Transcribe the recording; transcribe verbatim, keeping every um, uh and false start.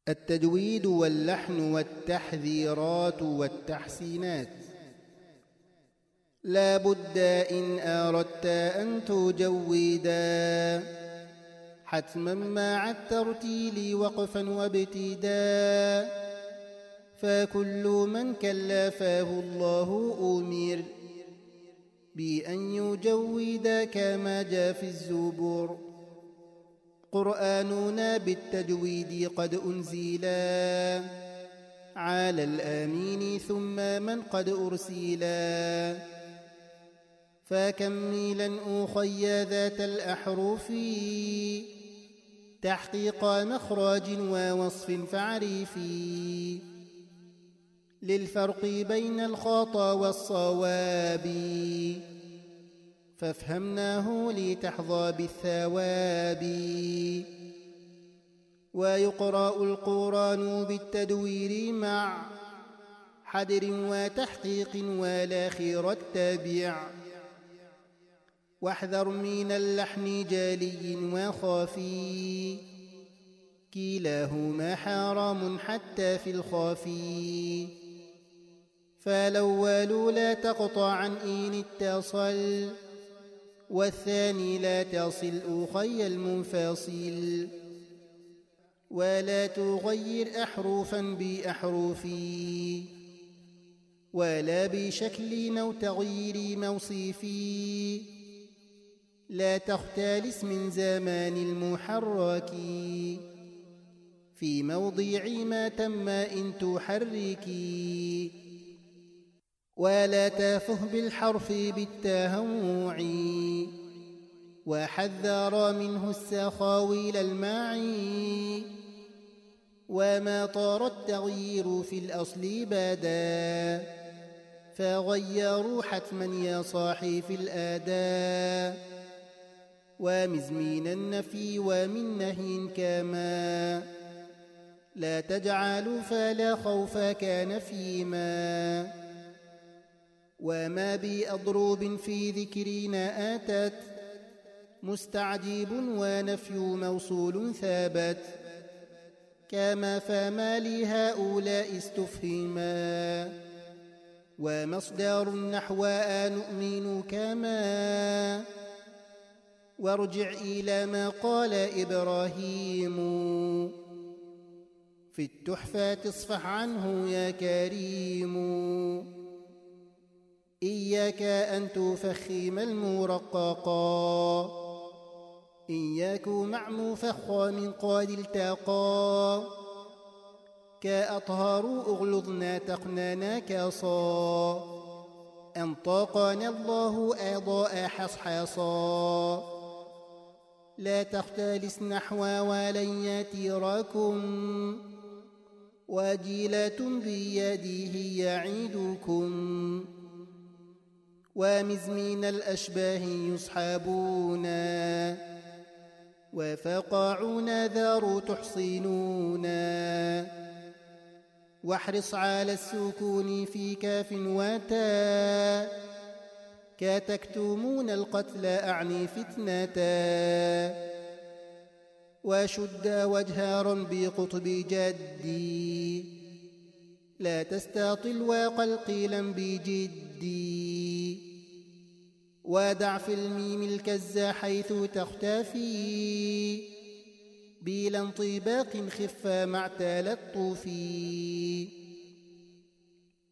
التجويد واللحن والتحذيرات والتحسينات. لا بد إن أردت أن تجودا حتما مع الترتيل وقفا وابتدا، فكل من كلفه الله أمر بأن يجود كما جاء في الزبور. قرآننا بالتجويد قد أنزلا على الآمين ثم من قد أرسلا، فكملا أخي ذات الأحرف تحقيق مخرج ووصف فعريفي، للفرق بين الخطأ والصواب فافهمناه لتحظى بالثواب. ويقرأ القرآن بالتدوير مع حدر وتحقيق ولا خير اتبع، واحذر من اللحن جالي وخافي كلاهما حرام حتى في الخافي. فالأول لا تقطع عن إن اتصل، والثاني لا تصل أخي المنفصل، ولا تغير أحرفا بأحرفي ولا بشكل أو تغيير موصفي، لا تختلس من زمان المحرك في موضع ما تم إن تحركي، ولا تافه بالحرف بالتهوع وحذر منه السخاويل الماعي، وما طار التغيير في الأصل بدا فغيروا حتما يا صاحي في الآداء. ومز من النفي ومن نهي كما لا تجعل فلا خوف كان فيما، وما بأضروب في ذكرنا آتت مستعجيب ونفي موصول ثابت، كما فما لهؤلاء استفهما ومصدر النحو نؤمن كما. وارجع إلى ما قال إبراهيم في التحفة اصفح عنه يا كريم، إياك أن تفخم المرققا إياك مع مفخم قد التقى، كأطهر أغلظنا تقنانا كصا أنطقنا الله أضاء حصحصا. لا تختلس نحو ولن يتركم وجيلة بيده يعيدكم، ومز من الأشباه يصحبونا وفقعنا ذار تحصنونا، واحرص على السكون في كاف وتا كتكتمون القتل أعني فتنة، وشد وجهارا بقطب جدي لا تستطل وقلقيلا بجدي، ودع في الميم الكز حيث تختفي بلا انطباق خف مع تلطفي.